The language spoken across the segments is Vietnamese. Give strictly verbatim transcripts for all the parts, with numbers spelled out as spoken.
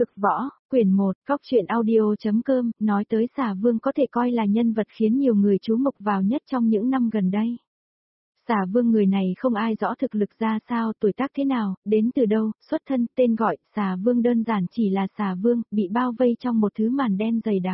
Cực võ, quyển một, Cóc truyện audio.com, nói tới Xà Vương có thể coi là nhân vật khiến nhiều người chú mục vào nhất trong những năm gần đây. Xà Vương người này không ai rõ thực lực ra sao, tuổi tác thế nào, đến từ đâu, xuất thân, tên gọi, Xà Vương đơn giản chỉ là Xà Vương, bị bao vây trong một thứ màn đen dày đặc.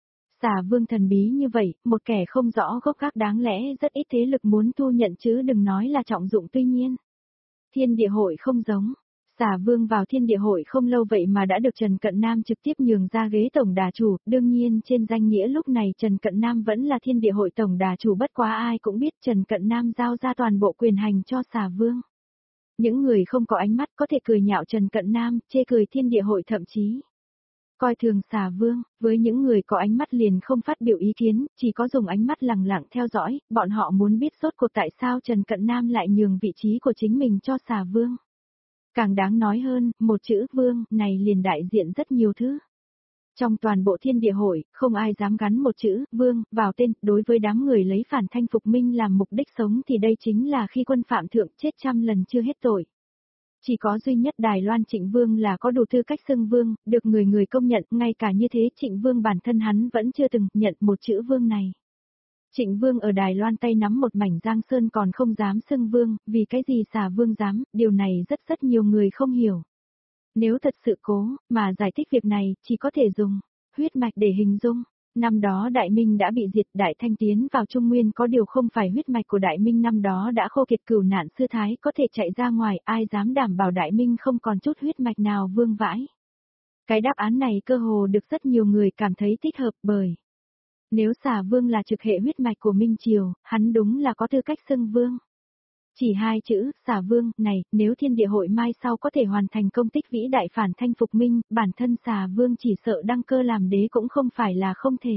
Xà Vương thần bí như vậy, một kẻ không rõ gốc gác đáng lẽ rất ít thế lực muốn thu nhận chứ đừng nói là trọng dụng tuy nhiên. Thiên địa hội không giống. Xà Vương vào thiên địa hội không lâu vậy mà đã được Trần Cận Nam trực tiếp nhường ra ghế tổng đà chủ, đương nhiên trên danh nghĩa lúc này Trần Cận Nam vẫn là thiên địa hội tổng đà chủ, bất quá ai cũng biết Trần Cận Nam giao ra toàn bộ quyền hành cho Xà Vương. Những người không có ánh mắt có thể cười nhạo Trần Cận Nam, chê cười thiên địa hội thậm chí coi thường Xà Vương, với những người có ánh mắt liền không phát biểu ý kiến, chỉ có dùng ánh mắt lẳng lặng theo dõi, bọn họ muốn biết rốt cuộc tại sao Trần Cận Nam lại nhường vị trí của chính mình cho Xà Vương. Càng đáng nói hơn, một chữ Vương này liền đại diện rất nhiều thứ. Trong toàn bộ thiên địa hội, không ai dám gắn một chữ Vương vào tên, đối với đám người lấy phản thanh phục minh làm mục đích sống thì đây chính là khi quân phạm thượng chết trăm lần chưa hết tội. Chỉ có duy nhất Đài Loan Trịnh Vương là có đủ tư cách xưng Vương, được người người công nhận, ngay cả như thế Trịnh Vương bản thân hắn vẫn chưa từng nhận một chữ Vương này. Trịnh Vương ở Đài Loan tay nắm một mảnh giang sơn còn không dám xưng Vương, vì cái gì Xà Vương dám, điều này rất rất nhiều người không hiểu. Nếu thật sự cố, mà giải thích việc này, chỉ có thể dùng huyết mạch để hình dung. Năm đó Đại Minh đã bị diệt, Đại Thanh tiến vào Trung Nguyên có điều không phải huyết mạch của Đại Minh năm đó đã khô kiệt, cửu nạn sư thái có thể chạy ra ngoài, ai dám đảm bảo Đại Minh không còn chút huyết mạch nào vương vãi. Cái đáp án này cơ hồ được rất nhiều người cảm thấy thích hợp bởi nếu Xà Vương là trực hệ huyết mạch của Minh Triều, hắn đúng là có tư cách xưng Vương. Chỉ hai chữ, Xà Vương, này, nếu thiên địa hội mai sau có thể hoàn thành công tích vĩ đại phản thanh phục minh, bản thân Xà Vương chỉ sợ đăng cơ làm đế cũng không phải là không thể.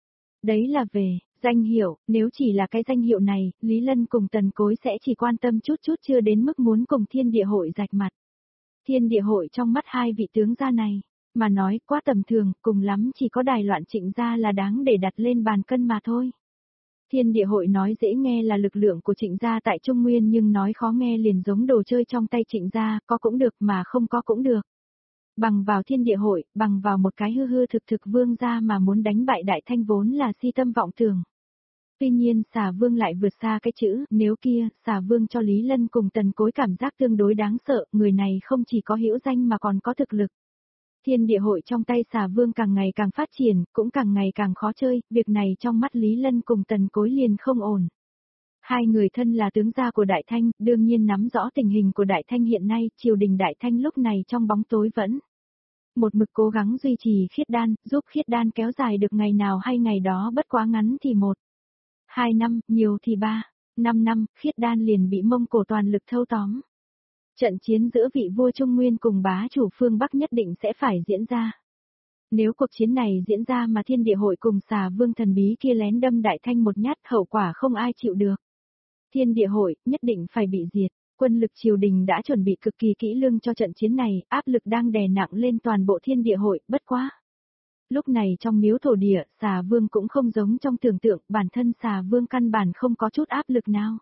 Đấy là về danh hiệu, nếu chỉ là cái danh hiệu này, Lý Lân cùng Tần Cối sẽ chỉ quan tâm chút chút chưa đến mức muốn cùng thiên địa hội rạch mặt. Thiên địa hội trong mắt hai vị tướng gia này, mà nói quá tầm thường, cùng lắm chỉ có Đài Loan Trịnh gia là đáng để đặt lên bàn cân mà thôi. Thiên địa hội nói dễ nghe là lực lượng của Trịnh gia tại Trung Nguyên nhưng nói khó nghe liền giống đồ chơi trong tay Trịnh gia, có cũng được mà không có cũng được. Bằng vào thiên địa hội, bằng vào một cái hư hư thực thực vương gia mà muốn đánh bại Đại Thanh vốn là si tâm vọng tưởng. Tuy nhiên Xà Vương lại vượt xa cái chữ nếu kia, Xà Vương cho Lý Lân cùng Tần Cối cảm giác tương đối đáng sợ, người này không chỉ có hữu danh mà còn có thực lực. Thiên địa hội trong tay Xà Vương càng ngày càng phát triển, cũng càng ngày càng khó chơi, việc này trong mắt Lý Lân cùng Tần Cối liền không ổn. Hai người thân là tướng gia của Đại Thanh, đương nhiên nắm rõ tình hình của Đại Thanh hiện nay, triều đình Đại Thanh lúc này trong bóng tối vẫn một mực cố gắng duy trì khiết đan, giúp khiết đan kéo dài được ngày nào hay ngày đó, bất quá ngắn thì một, hai năm, nhiều thì ba, năm năm, khiết đan liền bị Mông Cổ toàn lực thâu tóm. Trận chiến giữa vị vua Trung Nguyên cùng bá chủ phương Bắc nhất định sẽ phải diễn ra. Nếu cuộc chiến này diễn ra mà thiên địa hội cùng Xà Vương thần bí kia lén đâm Đại Thanh một nhát, hậu quả không ai chịu được. Thiên địa hội nhất định phải bị diệt, quân lực triều đình đã chuẩn bị cực kỳ kỹ lưỡng cho trận chiến này, áp lực đang đè nặng lên toàn bộ thiên địa hội, bất quá. Lúc này trong miếu thổ địa, Xà Vương cũng không giống trong tưởng tượng, bản thân Xà Vương căn bản không có chút áp lực nào.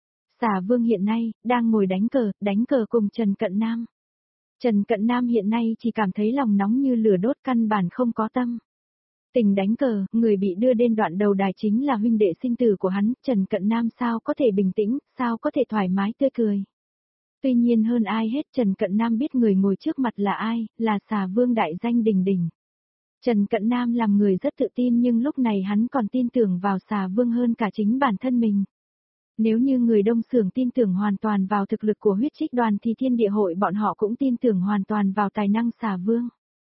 Xà Vương hiện nay, đang ngồi đánh cờ, đánh cờ cùng Trần Cận Nam. Trần Cận Nam hiện nay chỉ cảm thấy lòng nóng như lửa đốt, căn bản không có tâm tình đánh cờ, người bị đưa đến đoạn đầu đài chính là huynh đệ sinh tử của hắn, Trần Cận Nam sao có thể bình tĩnh, sao có thể thoải mái tươi cười. Tuy nhiên hơn ai hết Trần Cận Nam biết người ngồi trước mặt là ai, là Xà Vương đại danh đình đình. Trần Cận Nam làm người rất tự tin nhưng lúc này hắn còn tin tưởng vào Xà Vương hơn cả chính bản thân mình. Nếu như người Đông Xưởng tin tưởng hoàn toàn vào thực lực của huyết trích đoàn thì thiên địa hội bọn họ cũng tin tưởng hoàn toàn vào tài năng Xà Vương.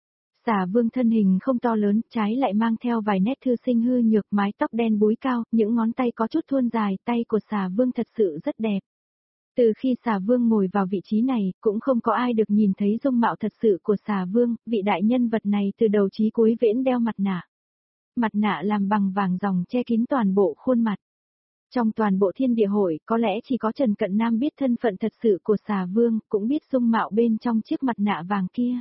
Xà Vương thân hình không to lớn, trái lại mang theo vài nét thư sinh hư nhược, mái tóc đen búi cao, những ngón tay có chút thuôn dài, tay của Xà Vương thật sự rất đẹp. Từ khi Xà Vương ngồi vào vị trí này, cũng không có ai được nhìn thấy dung mạo thật sự của Xà Vương, vị đại nhân vật này từ đầu chí cuối vẫn đeo mặt nạ. Mặt nạ làm bằng vàng ròng che kín toàn bộ khuôn mặt. Trong toàn bộ thiên địa hội, có lẽ chỉ có Trần Cận Nam biết thân phận thật sự của Xà Vương, cũng biết dung mạo bên trong chiếc mặt nạ vàng kia.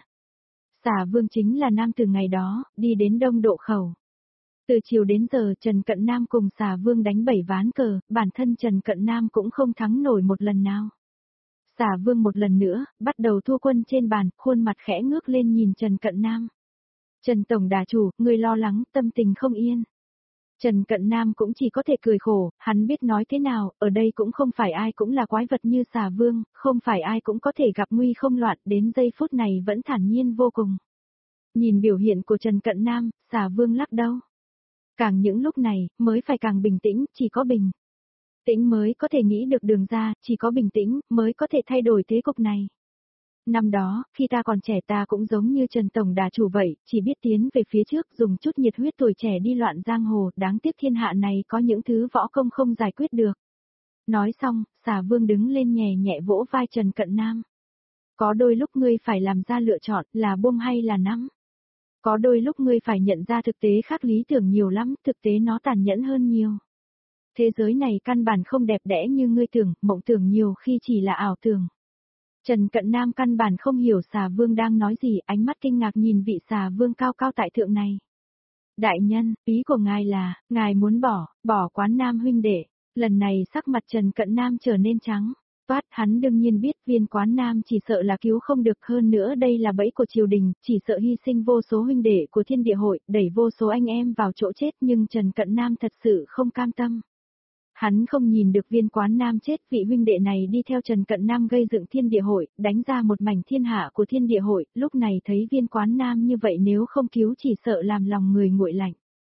Xà Vương chính là nam từ ngày đó, đi đến Đông Độ Khẩu. Từ chiều đến giờ Trần Cận Nam cùng Xà Vương đánh bảy ván cờ, bản thân Trần Cận Nam cũng không thắng nổi một lần nào. Xà Vương một lần nữa, bắt đầu thua quân trên bàn, khuôn mặt khẽ ngước lên nhìn Trần Cận Nam. Trần Tổng Đà Chủ, người lo lắng, tâm tình không yên. Trần Cận Nam cũng chỉ có thể cười khổ, hắn biết nói thế nào, ở đây cũng không phải ai cũng là quái vật như Xà Vương, không phải ai cũng có thể gặp nguy không loạn, đến giây phút này vẫn thản nhiên vô cùng. Nhìn biểu hiện của Trần Cận Nam, Xà Vương lắc đầu. Càng những lúc này, mới phải càng bình tĩnh, chỉ có bình tĩnh mới có thể nghĩ được đường ra, chỉ có bình tĩnh mới có thể thay đổi thế cục này. Năm đó, khi ta còn trẻ ta cũng giống như Trần Tổng Đà Chủ vậy, chỉ biết tiến về phía trước dùng chút nhiệt huyết tuổi trẻ đi loạn giang hồ, đáng tiếc thiên hạ này có những thứ võ công không giải quyết được. Nói xong, Xà Vương đứng lên nhẹ nhẹ vỗ vai Trần Cận Nam. Có đôi lúc ngươi phải làm ra lựa chọn, là buông hay là nắm. Có đôi lúc ngươi phải nhận ra thực tế khác lý tưởng nhiều lắm, thực tế nó tàn nhẫn hơn nhiều. Thế giới này căn bản không đẹp đẽ như ngươi tưởng, mộng tưởng nhiều khi chỉ là ảo tưởng. Trần Cận Nam căn bản không hiểu Xà Vương đang nói gì, ánh mắt kinh ngạc nhìn vị Xà Vương cao cao tại thượng này. Đại nhân, ý của ngài là, ngài muốn bỏ, bỏ Quán Nam huynh đệ. Lần này sắc mặt Trần Cận Nam trở nên trắng. Toát, hắn đương nhiên biết Viên Quán Nam chỉ sợ là cứu không được, hơn nữa đây là bẫy của triều đình, chỉ sợ hy sinh vô số huynh đệ của Thiên Địa Hội, đẩy vô số anh em vào chỗ chết, nhưng Trần Cận Nam thật sự không cam tâm. Hắn không nhìn được Viên Quán Nam chết, vị huynh đệ này đi theo Trần Cận Nam gây dựng Thiên Địa Hội, đánh ra một mảnh thiên hạ của Thiên Địa Hội, lúc này thấy Viên Quán Nam như vậy nếu không cứu chỉ sợ làm lòng người nguội lạnh.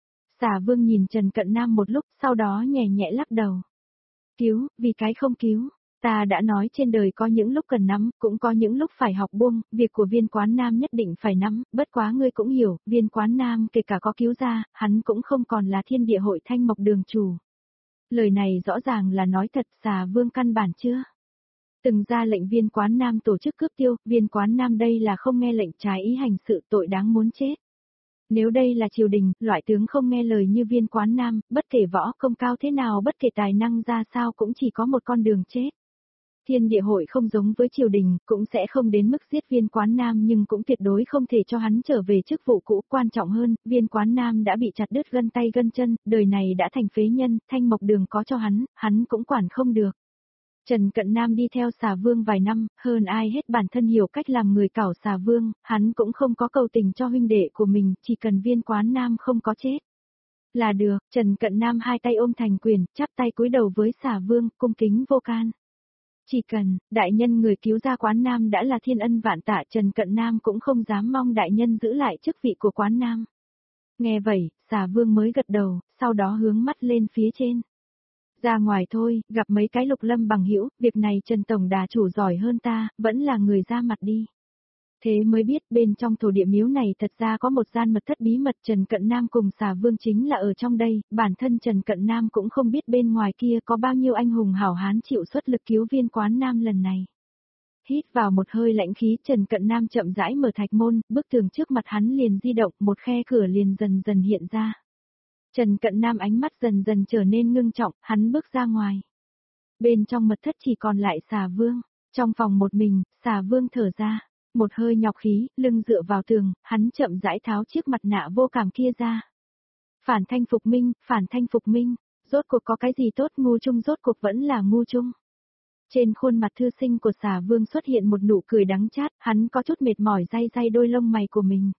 Xà Vương nhìn Trần Cận Nam một lúc, sau đó nhẹ nhẹ lắc đầu. Cứu, vì cái không cứu. Ta đã nói trên đời có những lúc cần nắm, cũng có những lúc phải học buông, việc của Viên Quán Nam nhất định phải nắm, bất quá ngươi cũng hiểu, Viên Quán Nam kể cả có cứu ra, hắn cũng không còn là Thiên Địa Hội Thanh Mộc đường chủ. Lời này rõ ràng là nói thật, Xà Vương căn bản chưa từng ra lệnh Viên Quán Nam tổ chức cướp tiêu, Viên Quán Nam đây là không nghe lệnh trái ý hành sự, tội đáng muốn chết. Nếu đây là triều đình, loại tướng không nghe lời như Viên Quán Nam, bất kể võ công cao thế nào, bất kể tài năng ra sao cũng chỉ có một con đường chết. Thiên Địa Hội không giống với triều đình, cũng sẽ không đến mức giết Viên Quán Nam, nhưng cũng tuyệt đối không thể cho hắn trở về chức vụ cũ. Quan trọng hơn, Viên Quán Nam đã bị chặt đứt gân tay gân chân, đời này đã thành phế nhân, Thanh Mộc đường có cho hắn, hắn cũng quản không được. Trần Cận Nam đi theo Xà Vương vài năm, hơn ai hết bản thân hiểu cách làm người cảo Xà Vương, hắn cũng không có cầu tình cho huynh đệ của mình, chỉ cần Viên Quán Nam không có chết là được. Trần Cận Nam hai tay ôm thành quyền, chắp tay cúi đầu với Xà Vương, cung kính vô can. Chỉ cần, đại nhân người cứu ra Quán Nam đã là thiên ân vạn tạ, Trần Cận Nam cũng không dám mong đại nhân giữ lại chức vị của Quán Nam. Nghe vậy, Xà Vương mới gật đầu, sau đó hướng mắt lên phía trên. Ra ngoài thôi, gặp mấy cái Lục Lâm bằng hữu, việc này Trần Tổng Đà Chủ giỏi hơn ta, vẫn là người ra mặt đi. Thế mới biết bên trong thổ địa miếu này thật ra có một gian mật thất bí mật, Trần Cận Nam cùng Xà Vương chính là ở trong đây, bản thân Trần Cận Nam cũng không biết bên ngoài kia có bao nhiêu anh hùng hảo hán chịu xuất lực cứu Viên Quán Nam lần này. Hít vào một hơi lãnh khí, Trần Cận Nam chậm rãi mở thạch môn, bức tường trước mặt hắn liền di động, một khe cửa liền dần dần hiện ra. Trần Cận Nam ánh mắt dần dần trở nên ngưng trọng, hắn bước ra ngoài. Bên trong mật thất chỉ còn lại Xà Vương, trong phòng một mình, Xà Vương thở ra. Một hơi nhọc khí, lưng dựa vào tường, hắn chậm rãi tháo chiếc mặt nạ vô cảm kia ra. Phản thanh phục minh, phản thanh phục minh, rốt cuộc có cái gì tốt, ngu chung rốt cuộc vẫn là ngu chung. Trên khuôn mặt thư sinh của Xà Vương xuất hiện một nụ cười đắng chát, hắn có chút mệt mỏi day day đôi lông mày của mình.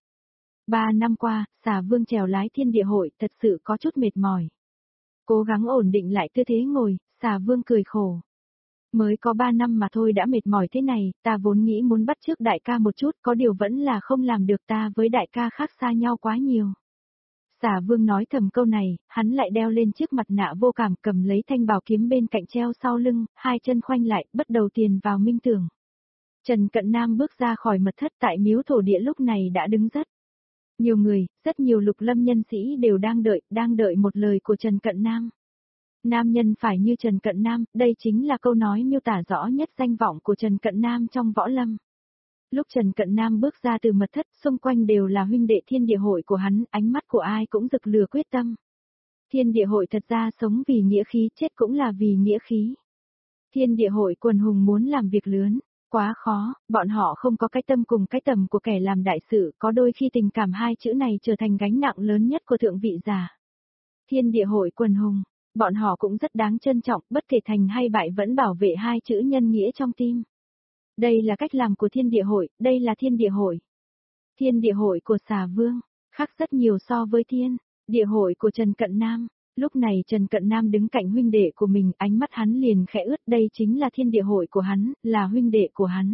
Ba năm qua, Xà Vương trèo lái Thiên Địa Hội thật sự có chút mệt mỏi. Cố gắng ổn định lại tư thế ngồi, Xà Vương cười khổ. Mới có ba năm mà thôi đã mệt mỏi thế này, ta vốn nghĩ muốn bắt chước đại ca một chút, có điều vẫn là không làm được, ta với đại ca khác xa nhau quá nhiều. Xà Vương nói thầm câu này, hắn lại đeo lên chiếc mặt nạ vô cảm, cầm lấy thanh bảo kiếm bên cạnh treo sau lưng, hai chân khoanh lại, bắt đầu tiền vào minh tưởng. Trần Cận Nam bước ra khỏi mật thất, tại miếu thổ địa lúc này đã đứng rất nhiều người, rất nhiều Lục Lâm nhân sĩ đều đang đợi, đang đợi một lời của Trần Cận Nam. Nam nhân phải như Trần Cận Nam, đây chính là câu nói miêu tả rõ nhất danh vọng của Trần Cận Nam trong võ lâm. Lúc Trần Cận Nam bước ra từ mật thất, xung quanh đều là huynh đệ Thiên Địa Hội của hắn, ánh mắt của ai cũng rực lửa quyết tâm. Thiên Địa Hội thật ra sống vì nghĩa khí, chết cũng là vì nghĩa khí. Thiên Địa Hội quần hùng muốn làm việc lớn, quá khó, bọn họ không có cái tâm cùng cái tầm của kẻ làm đại sự, có đôi khi tình cảm hai chữ này trở thành gánh nặng lớn nhất của thượng vị giả. Thiên Địa Hội quần hùng, bọn họ cũng rất đáng trân trọng, bất kể thành hay bại vẫn bảo vệ hai chữ nhân nghĩa trong tim. Đây là cách làm của thiên địa hội, đây là thiên địa hội. Thiên địa hội của xà vương, khác rất nhiều so với thiên địa hội của Trần Cận Nam. Lúc này Trần Cận Nam đứng cạnh huynh đệ của mình, ánh mắt hắn liền khẽ ướt, đây chính là thiên địa hội của hắn, là huynh đệ của hắn.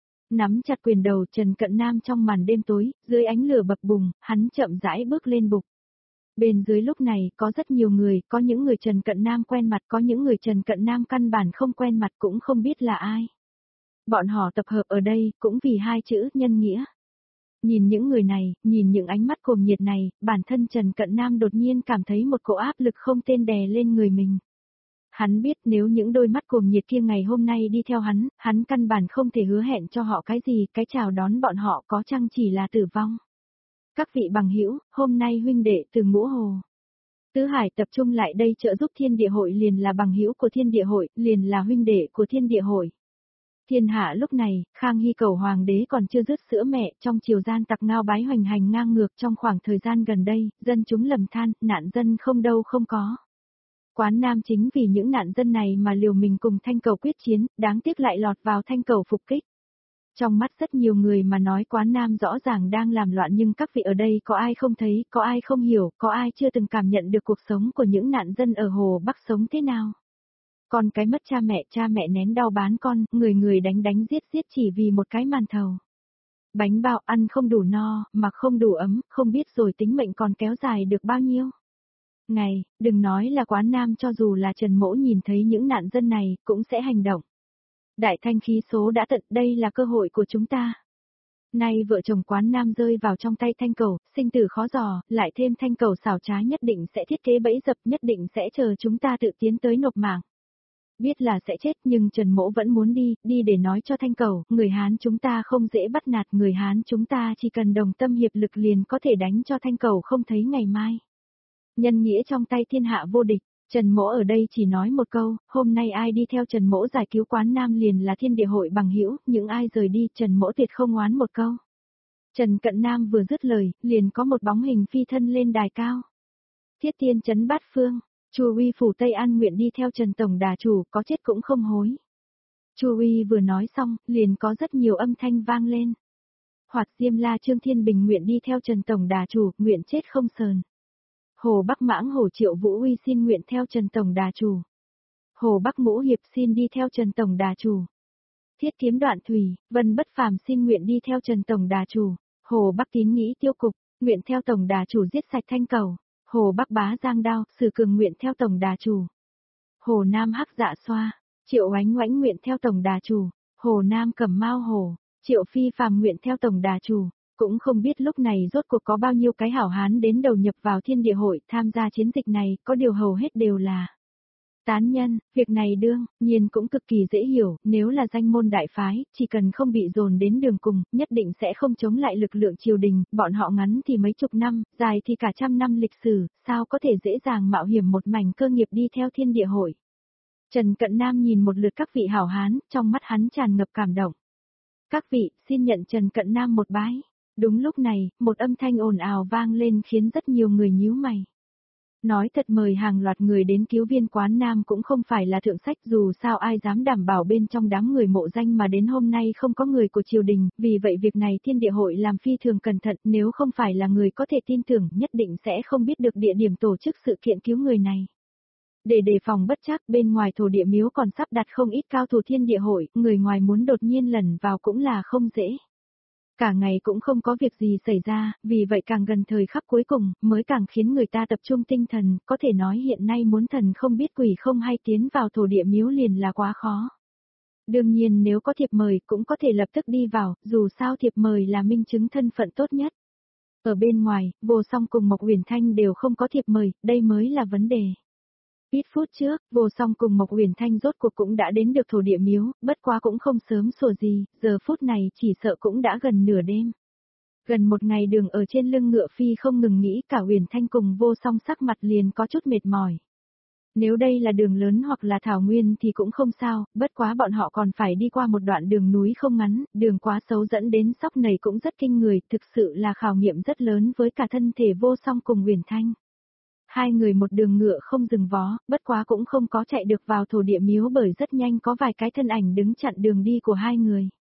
Nắm chặt quyền đầu Trần Cận Nam trong màn đêm tối, dưới ánh lửa bập bùng, hắn chậm rãi bước lên bục. Bên dưới lúc này có rất nhiều người, có những người Trần Cận Nam quen mặt, có những người Trần Cận Nam căn bản không quen mặt cũng không biết là ai. Bọn họ tập hợp ở đây cũng vì hai chữ nhân nghĩa. Nhìn những người này, nhìn những ánh mắt cuồng nhiệt này, bản thân Trần Cận Nam đột nhiên cảm thấy một cỗ áp lực không tên đè lên người mình. Hắn biết nếu những đôi mắt cuồng nhiệt kia ngày hôm nay đi theo hắn, hắn căn bản không thể hứa hẹn cho họ cái gì, cái chào đón bọn họ có chăng chỉ là tử vong. Các vị bằng hữu, hôm nay huynh đệ từ Ngũ Hồ Tứ Hải tập trung lại đây trợ giúp thiên địa hội, liền là bằng hữu của thiên địa hội, liền là huynh đệ của thiên địa hội. Thiên hạ lúc này, Khang Hy cầu hoàng đế còn chưa dứt sữa mẹ, trong triều gian tặc ngao bái hoành hành ngang ngược trong khoảng thời gian gần đây, dân chúng lầm than, nạn dân không đâu không có. Quán Nam chính vì những nạn dân này mà liều mình cùng Thanh Cầu quyết chiến, đáng tiếc lại lọt vào Thanh Cầu phục kích. Trong mắt rất nhiều người mà nói Quán Nam rõ ràng đang làm loạn, nhưng các vị ở đây có ai không thấy, có ai không hiểu, có ai chưa từng cảm nhận được cuộc sống của những nạn dân ở Hồ Bắc sống thế nào. Con cái mất cha mẹ, cha mẹ nén đau bán con, người người đánh đánh giết giết chỉ vì một cái màn thầu. Bánh bao ăn không đủ no, mặc không đủ ấm, không biết rồi tính mệnh còn kéo dài được bao nhiêu. Ngày, đừng nói là Quán Nam, cho dù là Trần Mỗ nhìn thấy những nạn dân này, cũng sẽ hành động. Đại Thanh khí số đã tận, đây là cơ hội của chúng ta. Nay vợ chồng Quán Nam rơi vào trong tay Thanh Cầu, sinh tử khó dò, lại thêm Thanh Cầu xảo trá nhất định sẽ thiết kế bẫy dập, nhất định sẽ chờ chúng ta tự tiến tới nộp mạng. Biết là sẽ chết nhưng Trần Mỗ vẫn muốn đi, đi để nói cho Thanh Cầu, người Hán chúng ta không dễ bắt nạt, người Hán chúng ta chỉ cần đồng tâm hiệp lực liền có thể đánh cho Thanh Cầu không thấy ngày mai. Nhân nghĩa trong tay thiên hạ vô địch, Trần Mỗ ở đây chỉ nói một câu, hôm nay ai đi theo Trần Mỗ giải cứu Quán Nam liền là thiên địa hội bằng hữu, những ai rời đi Trần Mỗ tuyệt không oán một câu. Trần Cận Nam vừa dứt lời, liền có một bóng hình phi thân lên đài cao. Thiết Tiên trấn bát phương. Chu Uy phủ Tây An nguyện đi theo Trần Tổng Đà Chủ, có chết cũng không hối. Chu Uy vừa nói xong, liền có rất nhiều âm thanh vang lên. Hoạt Diêm La Trương Thiên Bình nguyện đi theo Trần Tổng Đà Chủ, nguyện chết không sờn. Hồ Bắc Mãng Hồ Triệu Vũ Uy xin nguyện theo Trần Tổng Đà Chủ. Hồ Bắc Ngũ Hiệp xin đi theo Trần Tổng Đà Chủ. Thiết Kiếm Đoạn Thủy, Vân Bất Phàm xin nguyện đi theo Trần Tổng Đà Chủ. Hồ Bắc Tín Nghĩ Tiêu Cục, nguyện theo Tổng Đà Chủ giết sạch Thanh Cầu. Hồ Bắc Bá Giang Đao, Sử Cường nguyện theo Tổng Đà Chủ. Hồ Nam Hắc Dạ Xoa, Triệu Oánh Oánh nguyện theo Tổng Đà Chủ. Hồ Nam Cẩm Mao Hồ, Triệu Phi Phàm nguyện theo Tổng Đà Chủ. Cũng không biết lúc này rốt cuộc có bao nhiêu cái hảo hán đến đầu nhập vào thiên địa hội tham gia chiến dịch này, có điều hầu hết đều là tán nhân, việc này đương nhiên cũng cực kỳ dễ hiểu, nếu là danh môn đại phái, chỉ cần không bị dồn đến đường cùng, nhất định sẽ không chống lại lực lượng triều đình, bọn họ ngắn thì mấy chục năm, dài thì cả trăm năm lịch sử, sao có thể dễ dàng mạo hiểm một mảnh cơ nghiệp đi theo thiên địa hội. Trần Cận Nam nhìn một lượt các vị hảo hán, trong mắt hắn tràn ngập cảm động. Các vị, xin nhận Trần Cận Nam một bái. Đúng lúc này, một âm thanh ồn ào vang lên khiến rất nhiều người nhíu mày. Nói thật, mời hàng loạt người đến cứu viên Quán Nam cũng không phải là thượng sách, dù sao ai dám đảm bảo bên trong đám người mộ danh mà đến hôm nay không có người của triều đình, vì vậy việc này thiên địa hội làm phi thường cẩn thận, nếu không phải là người có thể tin tưởng nhất định sẽ không biết được địa điểm tổ chức sự kiện cứu người này. Để đề phòng bất trắc, bên ngoài thổ địa miếu còn sắp đặt không ít cao thủ thiên địa hội, người ngoài muốn đột nhiên lẩn vào cũng là không dễ. Cả ngày cũng không có việc gì xảy ra, vì vậy càng gần thời khắc cuối cùng, mới càng khiến người ta tập trung tinh thần, có thể nói hiện nay muốn thần không biết quỷ không hay tiến vào thổ địa miếu liền là quá khó. Đương nhiên nếu có thiệp mời cũng có thể lập tức đi vào, dù sao thiệp mời là minh chứng thân phận tốt nhất. Ở bên ngoài, Vô Song cùng Mộc Uyển Thanh đều không có thiệp mời, đây mới là vấn đề. Ít phút trước, Vô Song cùng Mộc Uyển Thanh rốt cuộc cũng đã đến được thổ địa miếu, bất quá cũng không sớm sủa gì, giờ phút này chỉ sợ cũng đã gần nửa đêm. Gần một ngày đường ở trên lưng ngựa phi không ngừng nghĩ, cả Uyển Thanh cùng Vô Song sắc mặt liền có chút mệt mỏi. Nếu đây là đường lớn hoặc là thảo nguyên thì cũng không sao, bất quá bọn họ còn phải đi qua một đoạn đường núi không ngắn, đường quá xấu dẫn đến sóc này cũng rất kinh người, thực sự là khảo nghiệm rất lớn với cả thân thể Vô Song cùng Uyển Thanh. Hai người một đường ngựa không dừng vó, bất quá cũng không có chạy được vào thổ địa miếu bởi rất nhanh có vài cái thân ảnh đứng chặn đường đi của hai người.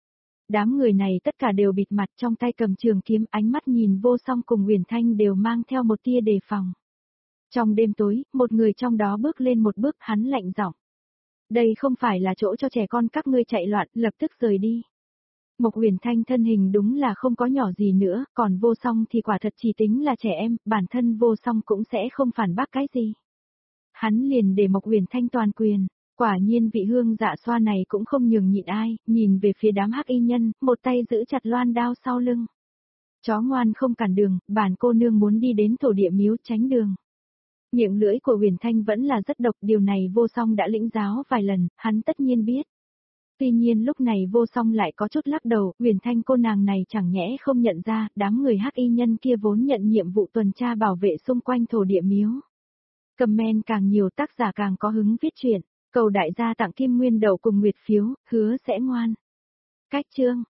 Đám người này tất cả đều bịt mặt trong tay cầm trường kiếm, ánh mắt nhìn Vô Song cùng Uyển Thanh đều mang theo một tia đề phòng. Trong đêm tối, một người trong đó bước lên một bước, hắn lạnh giọng. Đây không phải là chỗ cho trẻ con các ngươi chạy loạn, lập tức rời đi. Mộc Uyển Thanh thân hình đúng là không có nhỏ gì nữa, còn Vô Song thì quả thật chỉ tính là trẻ em, bản thân Vô Song cũng sẽ không phản bác cái gì. Hắn liền để Mộc Uyển Thanh toàn quyền, quả nhiên vị hương dạ xoa này cũng không nhường nhịn ai, nhìn về phía đám hắc y nhân, một tay giữ chặt loan đao sau lưng. Chó ngoan không cản đường, bản cô nương muốn đi đến thổ địa miếu tránh đường. Miệng lưỡi của Uyển Thanh vẫn là rất độc, điều này Vô Song đã lĩnh giáo vài lần, hắn tất nhiên biết. Tuy nhiên lúc này Vô Song lại có chút lắc đầu, Uyển Thanh cô nàng này chẳng nhẽ không nhận ra, đám người hắc y nhân kia vốn nhận nhiệm vụ tuần tra bảo vệ xung quanh thổ địa miếu. Comment càng nhiều tác giả càng có hứng viết truyện, cầu đại gia tặng kim nguyên đậu cùng nguyệt phiếu, hứa sẽ ngoan. Cách chương